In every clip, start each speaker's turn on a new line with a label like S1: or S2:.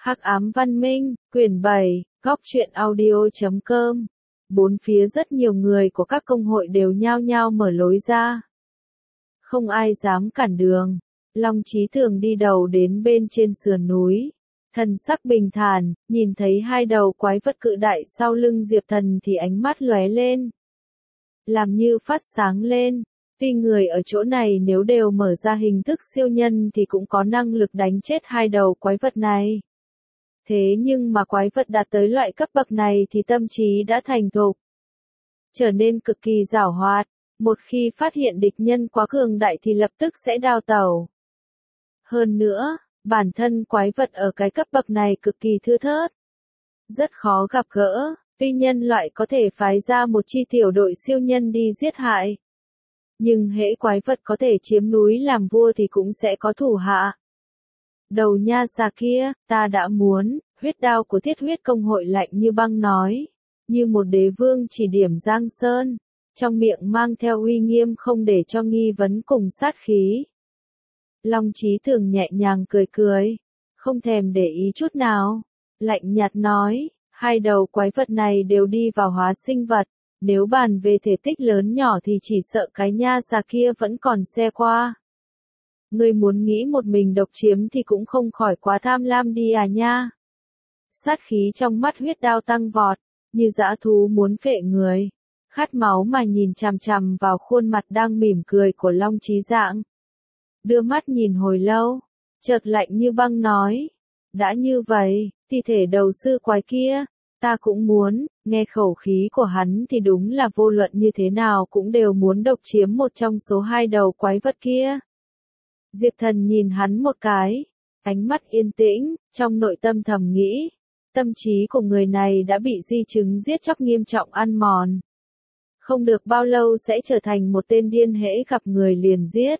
S1: Hắc ám văn minh, quyển 7, góc truyện audio.com. Bốn phía rất nhiều người của các công hội đều nhao nhao mở lối ra. Không ai dám cản đường. Long Chí Thường đi đầu đến bên trên sườn núi. Thần sắc bình thản, nhìn thấy hai đầu quái vật cự đại sau lưng Diệp Thần thì ánh mắt lóe lên. Làm như phát sáng lên. Tuy người ở chỗ này nếu đều mở ra hình thức siêu nhân thì cũng có năng lực đánh chết hai đầu quái vật này. Thế nhưng mà quái vật đạt tới loại cấp bậc này thì tâm trí đã thành thục, trở nên cực kỳ giảo hoạt, một khi phát hiện địch nhân quá cường đại thì lập tức sẽ đào tẩu. Hơn nữa, bản thân quái vật ở cái cấp bậc này cực kỳ thưa thớt, rất khó gặp gỡ, tuy nhân loại có thể phái ra một chi tiểu đội siêu nhân đi giết hại. Nhưng hễ quái vật có thể chiếm núi làm vua thì cũng sẽ có thủ hạ. Đầu nha già kia, ta đã muốn, huyết đao của Thiết Huyết Công hội lạnh như băng nói, như một đế vương chỉ điểm Giang Sơn, trong miệng mang theo uy nghiêm không để cho nghi vấn cùng sát khí. Long Chí Thường nhẹ nhàng cười cười, không thèm để ý chút nào, lạnh nhạt nói, hai đầu quái vật này đều đi vào hóa sinh vật, nếu bàn về thể tích lớn nhỏ thì chỉ sợ cái nha già kia vẫn còn xe qua. Ngươi muốn nghĩ một mình độc chiếm thì cũng không khỏi quá tham lam đi à nha. Sát khí trong mắt huyết đao tăng vọt, như dã thú muốn phệ người, khát máu mà nhìn chằm chằm vào khuôn mặt đang mỉm cười của Long Chí Dạng. Đưa mắt nhìn hồi lâu, chợt lạnh như băng nói, đã như vậy, thi thể đầu sư quái kia, ta cũng muốn. Nghe khẩu khí của hắn thì đúng là vô luận như thế nào cũng đều muốn độc chiếm một trong số hai đầu quái vật kia. Diệp Thần nhìn hắn một cái, ánh mắt yên tĩnh, trong nội tâm thầm nghĩ, tâm trí của người này đã bị di chứng giết chóc nghiêm trọng ăn mòn. Không được bao lâu sẽ trở thành một tên điên hễ gặp người liền giết.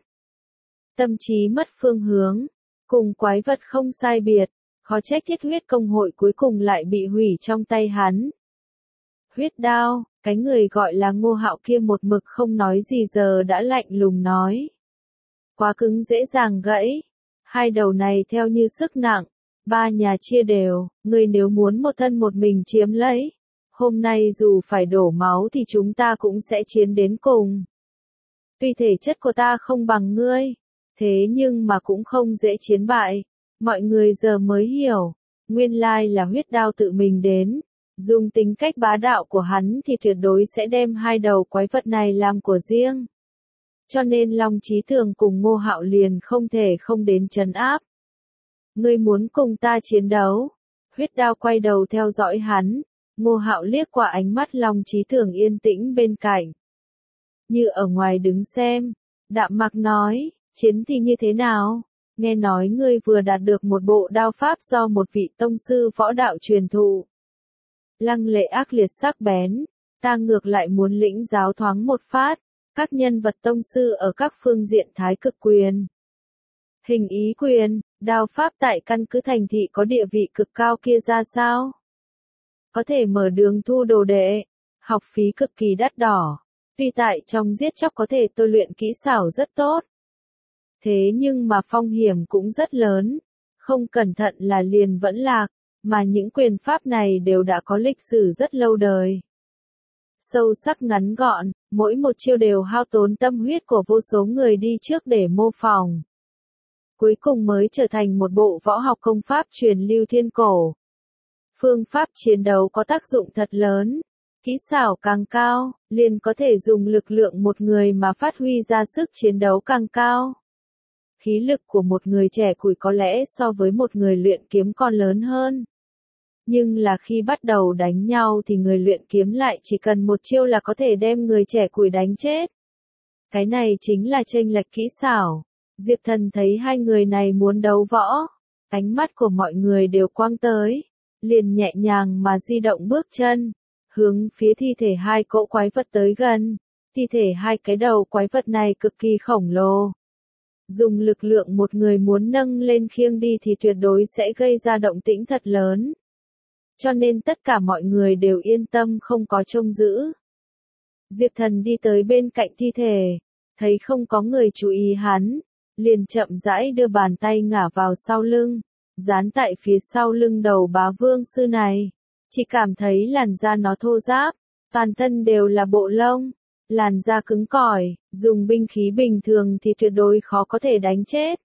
S1: Tâm trí mất phương hướng, cùng quái vật không sai biệt, khó trách Thiết Huyết Công hội cuối cùng lại bị hủy trong tay hắn. Huyết đao, cái người gọi là Ngô Hạo kia một mực không nói gì giờ đã lạnh lùng nói. Quá cứng dễ dàng gãy, hai đầu này theo như sức nặng, ba nhà chia đều, người nếu muốn một thân một mình chiếm lấy, hôm nay dù phải đổ máu thì chúng ta cũng sẽ chiến đến cùng. Tuy thể chất của ta không bằng ngươi, thế nhưng mà cũng không dễ chiến bại, mọi người giờ mới hiểu, nguyên lai là huyết đao tự mình đến. Dùng tính cách bá đạo của hắn thì tuyệt đối sẽ đem hai đầu quái vật này làm của riêng. Cho nên Long Chí Thường cùng Ngô Hạo liền không thể không đến trấn áp. Ngươi muốn cùng ta chiến đấu? Huyết đao quay đầu theo dõi hắn, Ngô Hạo liếc qua ánh mắt Long Chí Thường yên tĩnh bên cạnh. Như ở ngoài đứng xem, đạm mạc nói, chiến thì như thế nào? Nghe nói ngươi vừa đạt được một bộ đao pháp do một vị tông sư võ đạo truyền thụ. Lăng lệ ác liệt sắc bén, ta ngược lại muốn lĩnh giáo thoáng một phát, các nhân vật tông sư ở các phương diện thái cực quyền, hình ý quyền, đao pháp tại căn cứ thành thị có địa vị cực cao kia ra sao? Có thể mở đường thu đồ đệ, học phí cực kỳ đắt đỏ, tuy tại trong giết chóc có thể tôi luyện kỹ xảo rất tốt. Thế nhưng mà phong hiểm cũng rất lớn, không cẩn thận là liền vẫn lạc. Mà những quyền pháp này đều đã có lịch sử rất lâu đời. Sâu sắc ngắn gọn, mỗi một chiêu đều hao tốn tâm huyết của vô số người đi trước để mô phỏng. Cuối cùng mới trở thành một bộ võ học công pháp truyền lưu thiên cổ. Phương pháp chiến đấu có tác dụng thật lớn. Kỹ xảo càng cao, liền có thể dùng lực lượng một người mà phát huy ra sức chiến đấu càng cao. Khí lực của một người trẻ tuổi có lẽ so với một người luyện kiếm còn lớn hơn. Nhưng là khi bắt đầu đánh nhau thì người luyện kiếm lại chỉ cần một chiêu là có thể đem người trẻ tuổi đánh chết. Cái này chính là chênh lệch kỹ xảo. Diệp Thần thấy hai người này muốn đấu võ, ánh mắt của mọi người đều quang tới, liền nhẹ nhàng mà di động bước chân, hướng phía thi thể hai cỗ quái vật tới gần. Thi thể hai cái đầu quái vật này cực kỳ khổng lồ. Dùng lực lượng một người muốn nâng lên khiêng đi thì tuyệt đối sẽ gây ra động tĩnh thật lớn. Cho nên tất cả mọi người đều yên tâm không có trông giữ. Diệp Thần đi tới bên cạnh thi thể, thấy không có người chú ý hắn, liền chậm rãi đưa bàn tay ngả vào sau lưng, dán tại phía sau lưng đầu bá vương sư này. Chỉ cảm thấy làn da nó thô ráp, toàn thân đều là bộ lông, làn da cứng cỏi, dùng binh khí bình thường thì tuyệt đối khó có thể đánh chết.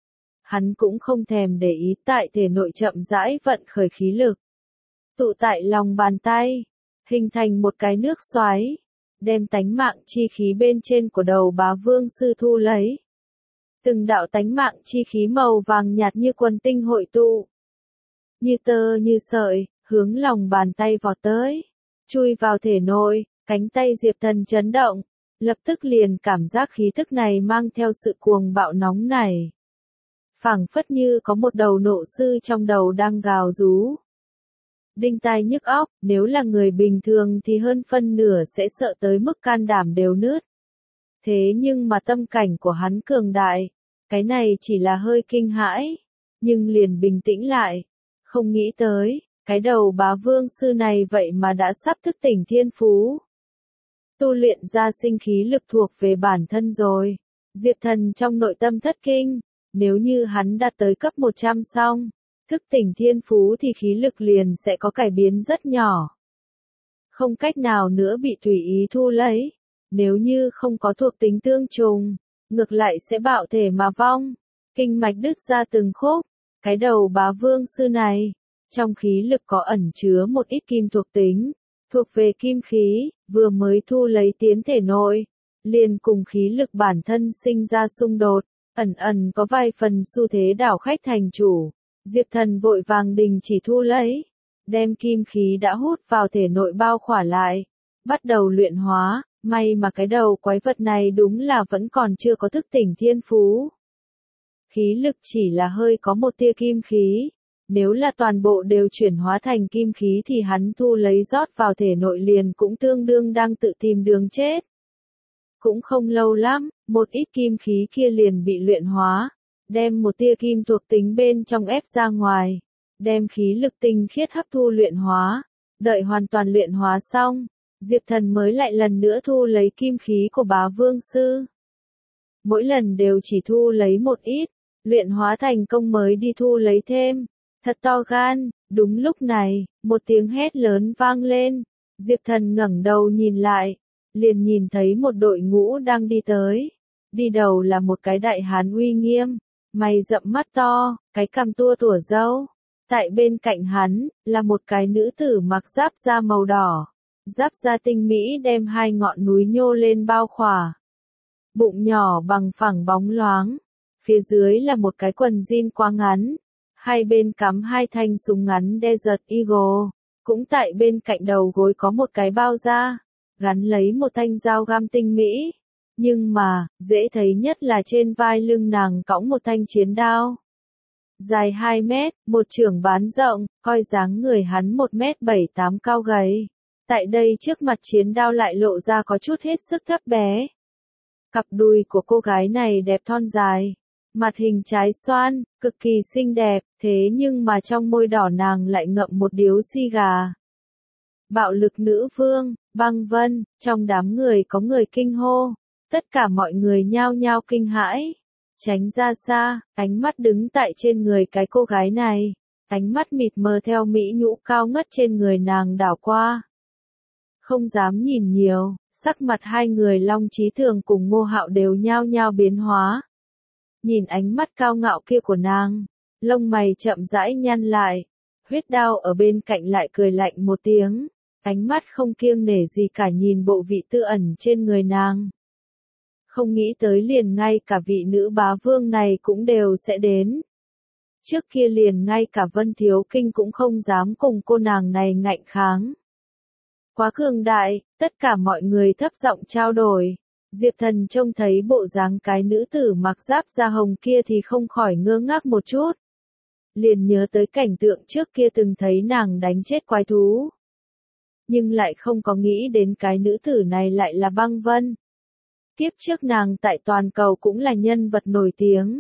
S1: Hắn cũng không thèm để ý tại thể nội chậm rãi vận khởi khí lực. Tụ tại lòng bàn tay, hình thành một cái nước xoáy, đem tánh mạng chi khí bên trên của đầu bá vương sư thu lấy. Từng đạo tánh mạng chi khí màu vàng nhạt như quần tinh hội tụ. Như tơ như sợi, hướng lòng bàn tay vọt tới, chui vào thể nội, cánh tay Diệp Thần chấn động, lập tức liền cảm giác khí tức này mang theo sự cuồng bạo nóng nảy. Phảng phất như có một đầu nộ sư trong đầu đang gào rú. Đinh tai nhức óc, nếu là người bình thường thì hơn phân nửa sẽ sợ tới mức can đảm đều nứt. Thế nhưng mà tâm cảnh của hắn cường đại, cái này chỉ là hơi kinh hãi, nhưng liền bình tĩnh lại, không nghĩ tới, cái đầu bá vương sư này vậy mà đã sắp thức tỉnh thiên phú. Tu luyện ra sinh khí lực thuộc về bản thân rồi. Diệp Thần trong nội tâm thất kinh, nếu như hắn đạt tới cấp 100 xong, thức tỉnh thiên phú thì khí lực liền sẽ có cải biến rất nhỏ. Không cách nào nữa bị tùy ý thu lấy, nếu như không có thuộc tính tương trùng, ngược lại sẽ bạo thể mà vong, kinh mạch đứt ra từng khúc. Cái đầu bá vương sư này, trong khí lực có ẩn chứa một ít kim thuộc tính, thuộc về kim khí, vừa mới thu lấy tiến thể nội, liền cùng khí lực bản thân sinh ra xung đột, ẩn ẩn có vài phần xu thế đảo khách thành chủ. Diệp Thần vội vàng đình chỉ thu lấy, đem kim khí đã hút vào thể nội bao khỏa lại, bắt đầu luyện hóa. May mà cái đầu quái vật này đúng là vẫn còn chưa có thức tỉnh thiên phú. Khí lực chỉ là hơi có một tia kim khí, nếu là toàn bộ đều chuyển hóa thành kim khí thì hắn thu lấy rót vào thể nội liền cũng tương đương đang tự tìm đường chết. Cũng không lâu lắm, một ít kim khí kia liền bị luyện hóa, đem một tia kim thuộc tính bên trong ép ra ngoài, đem khí lực tinh khiết hấp thu luyện hóa, đợi hoàn toàn luyện hóa xong, Diệp Thần mới lại lần nữa thu lấy kim khí của bá vương sư. Mỗi lần đều chỉ thu lấy một ít, luyện hóa thành công mới đi thu lấy thêm. Thật to gan. Đúng lúc này, một tiếng hét lớn vang lên. Diệp Thần ngẩng đầu nhìn lại, liền nhìn thấy một đội ngũ đang đi tới. Đi đầu là một cái đại hán uy nghiêm, mày rậm mắt to, cái cằm tua tủa râu. Tại bên cạnh hắn, là một cái nữ tử mặc giáp da màu đỏ. Giáp da tinh mỹ đem hai ngọn núi nhô lên bao khỏa. Bụng nhỏ bằng phẳng bóng loáng. Phía dưới là một cái quần jean quá ngắn. Hai bên cắm hai thanh súng ngắn Desert Eagle. Cũng tại bên cạnh đầu gối có một cái bao da, gắn lấy một thanh dao găm tinh mỹ. Nhưng mà, dễ thấy nhất là trên vai lưng nàng cõng một thanh chiến đao. Dài 2 mét, một chưởng bán rộng, coi dáng người hắn 1m78 cao gầy. Tại đây trước mặt chiến đao lại lộ ra có chút hết sức thấp bé. Cặp đùi của cô gái này đẹp thon dài, mặt hình trái xoan, cực kỳ xinh đẹp, thế nhưng mà trong môi đỏ nàng lại ngậm một điếu xì gà. Bạo lực nữ vương, Băng Vân, trong đám người có người kinh hô, tất cả mọi người nhao nhao kinh hãi, tránh ra xa, ánh mắt đứng tại trên người cái cô gái này, ánh mắt mịt mờ theo mỹ nhũ cao ngất trên người nàng đảo qua. Không dám nhìn nhiều, sắc mặt hai người Long Chí Thường cùng Ngô Hạo đều nhao nhao biến hóa. Nhìn ánh mắt cao ngạo kia của nàng, lông mày chậm rãi nhăn lại, huyết đao ở bên cạnh lại cười lạnh một tiếng, ánh mắt không kiêng nể gì cả nhìn bộ vị tư ẩn trên người nàng. Không nghĩ tới liền ngay cả vị nữ bá vương này cũng đều sẽ đến. Trước kia liền ngay cả Vân Thiếu Kinh cũng không dám cùng cô nàng này ngạnh kháng. Quá cường đại, tất cả mọi người thấp giọng trao đổi. Diệp Thần trông thấy bộ dáng cái nữ tử mặc giáp da hồng kia thì không khỏi ngơ ngác một chút. Liền nhớ tới cảnh tượng trước kia từng thấy nàng đánh chết quái thú. Nhưng lại không có nghĩ đến cái nữ tử này lại là Băng Vân. Kiếp trước nàng tại toàn cầu cũng là nhân vật nổi tiếng.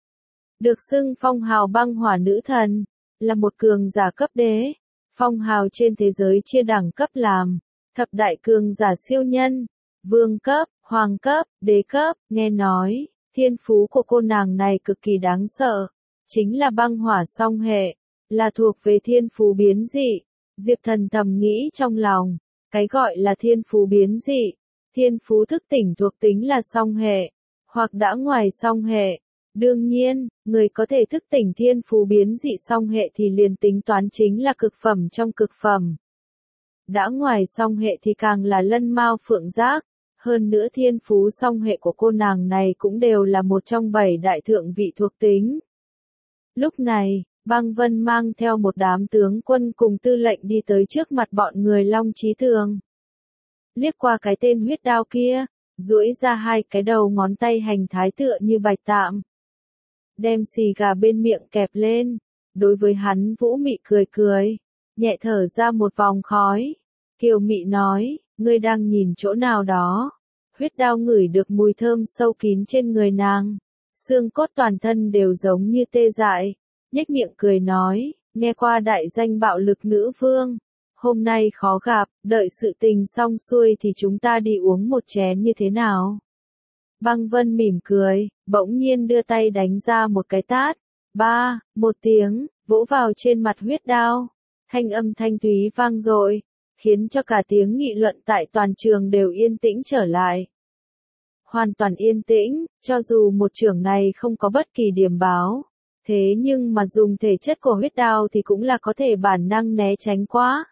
S1: Được xưng phong hào băng hỏa nữ thần, là một cường giả cấp đế. Phong hào trên thế giới chia đẳng cấp làm, thập đại cường giả siêu nhân, vương cấp, hoàng cấp, đế cấp, nghe nói, thiên phú của cô nàng này cực kỳ đáng sợ, chính là băng hỏa song hệ, là thuộc về thiên phú biến dị. Diệp Thần thầm nghĩ trong lòng, cái gọi là thiên phú biến dị, thiên phú thức tỉnh thuộc tính là song hệ, hoặc đã ngoài song hệ. Đương nhiên, người có thể thức tỉnh thiên phú biến dị song hệ thì liền tính toán chính là cực phẩm trong cực phẩm. Đã ngoài song hệ thì càng là lân mao phượng giác, hơn nữa thiên phú song hệ của cô nàng này cũng đều là một trong 7 đại thượng vị thuộc tính. Lúc này, Băng Vân mang theo một đám tướng quân cùng tư lệnh đi tới trước mặt bọn người Long Chí Thường. Liếc qua cái tên huyết đao kia, duỗi ra hai cái đầu ngón tay hành thái tựa như bạch tạm. Đem xì gà bên miệng kẹp lên, đối với hắn Vũ Mị cười cười, nhẹ thở ra một vòng khói. Kiều Mị nói, ngươi đang nhìn chỗ nào đó? Huyết đao ngửi được mùi thơm sâu kín trên người nàng, xương cốt toàn thân đều giống như tê dại, nhếch miệng cười nói, nghe qua đại danh bạo lực nữ vương, hôm nay khó gặp, đợi sự tình xong xuôi thì chúng ta đi uống một chén như thế nào? Băng Vân mỉm cười, bỗng nhiên đưa tay đánh ra một cái tát, một tiếng, vỗ vào trên mặt huyết đao, thanh âm thanh thúy vang dội, khiến cho cả tiếng nghị luận tại toàn trường đều yên tĩnh trở lại. Hoàn toàn yên tĩnh, cho dù một chưởng này không có bất kỳ điểm báo, thế nhưng mà dùng thể chất của huyết đao thì cũng là có thể bản năng né tránh quá.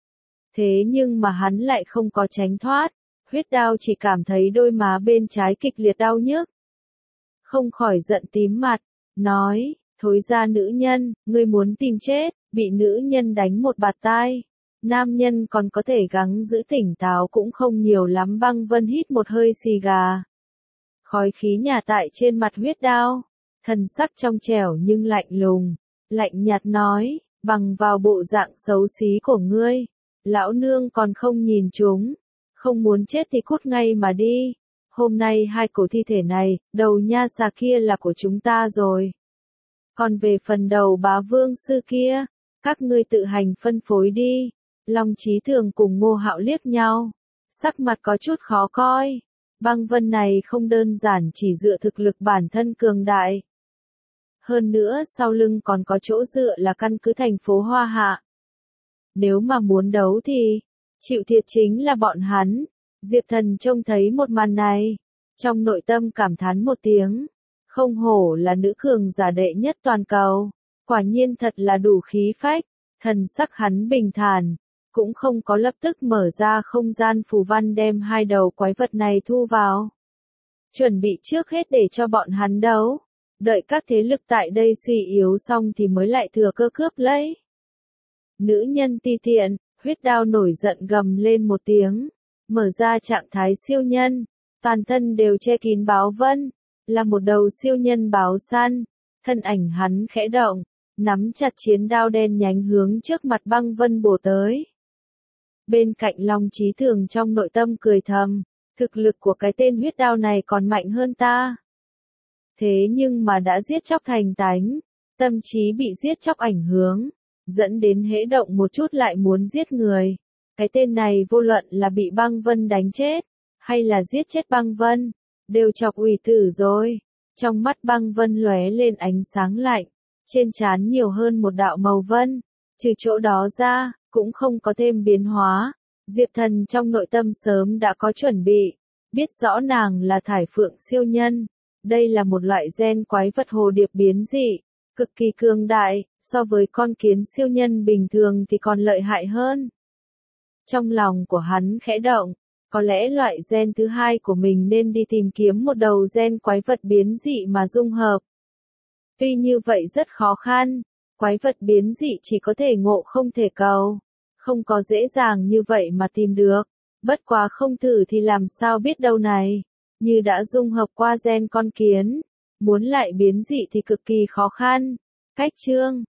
S1: Thế nhưng mà hắn lại không có tránh thoát, huyết đao chỉ cảm thấy đôi má bên trái kịch liệt đau nhức. Không khỏi giận tím mặt, nói, thối ra nữ nhân, ngươi muốn tìm chết, bị nữ nhân đánh một bạt tai. Nam nhân còn có thể gắng giữ tỉnh táo cũng không nhiều lắm. Băng Vân hít một hơi xì gà. Khói khí nhả tại trên mặt huyết đao, thần sắc trong trẻo nhưng lạnh lùng, lạnh nhạt nói, bằng vào bộ dạng xấu xí của ngươi, lão nương còn không nhìn chúng, không muốn chết thì cút ngay mà đi. Hôm nay hai cổ thi thể này, đầu nha xà kia là của chúng ta rồi. Còn về phần đầu bá vương sư kia, các ngươi tự hành phân phối đi. Long Chí Thường cùng Ngô Hạo liếc nhau, sắc mặt có chút khó coi. Băng Vân này không đơn giản chỉ dựa thực lực bản thân cường đại. Hơn nữa sau lưng còn có chỗ dựa là căn cứ thành phố Hoa Hạ. Nếu mà muốn đấu thì, chịu thiệt chính là bọn hắn. Diệp Thần trông thấy một màn này, trong nội tâm cảm thán một tiếng. Không hổ là nữ cường giả đệ nhất toàn cầu, quả nhiên thật là đủ khí phách. Thần sắc hắn bình thản, cũng không có lập tức mở ra không gian phù văn đem hai đầu quái vật này thu vào. Chuẩn bị trước hết để cho bọn hắn đấu, đợi các thế lực tại đây suy yếu xong thì mới lại thừa cơ cướp lấy. Nữ nhân ti tiện, huyết đao nổi giận gầm lên một tiếng, mở ra trạng thái siêu nhân, toàn thân đều che kín báo vân, là một đầu siêu nhân báo săn, thân ảnh hắn khẽ động, nắm chặt chiến đao đen nhánh hướng trước mặt Băng Vân bổ tới. Bên cạnh Long Chí Thường trong nội tâm cười thầm, thực lực của cái tên huyết đao này còn mạnh hơn ta. Thế nhưng mà đã giết chóc thành tánh, tâm trí bị giết chóc ảnh hưởng, dẫn đến hễ động một chút lại muốn giết người. Cái tên này vô luận là bị Băng Vân đánh chết, hay là giết chết Băng Vân, đều chọc ủy tử rồi. Trong mắt Băng Vân lóe lên ánh sáng lạnh, trên trán nhiều hơn một đạo màu vân, trừ chỗ đó ra, cũng không có thêm biến hóa. Diệp Thần trong nội tâm sớm đã có chuẩn bị, biết rõ nàng là thải phượng siêu nhân. Đây là một loại gen quái vật hồ điệp biến dị, cực kỳ cường đại, so với con kiến siêu nhân bình thường thì còn lợi hại hơn. Trong lòng của hắn khẽ động, có lẽ loại gen thứ hai của mình nên đi tìm kiếm một đầu gen quái vật biến dị mà dung hợp. Tuy như vậy rất khó khăn, quái vật biến dị chỉ có thể ngộ không thể cầu, không có dễ dàng như vậy mà tìm được, bất quá không thử thì làm sao biết đâu này, như đã dung hợp qua gen con kiến, muốn lại biến dị thì cực kỳ khó khăn. Cách chương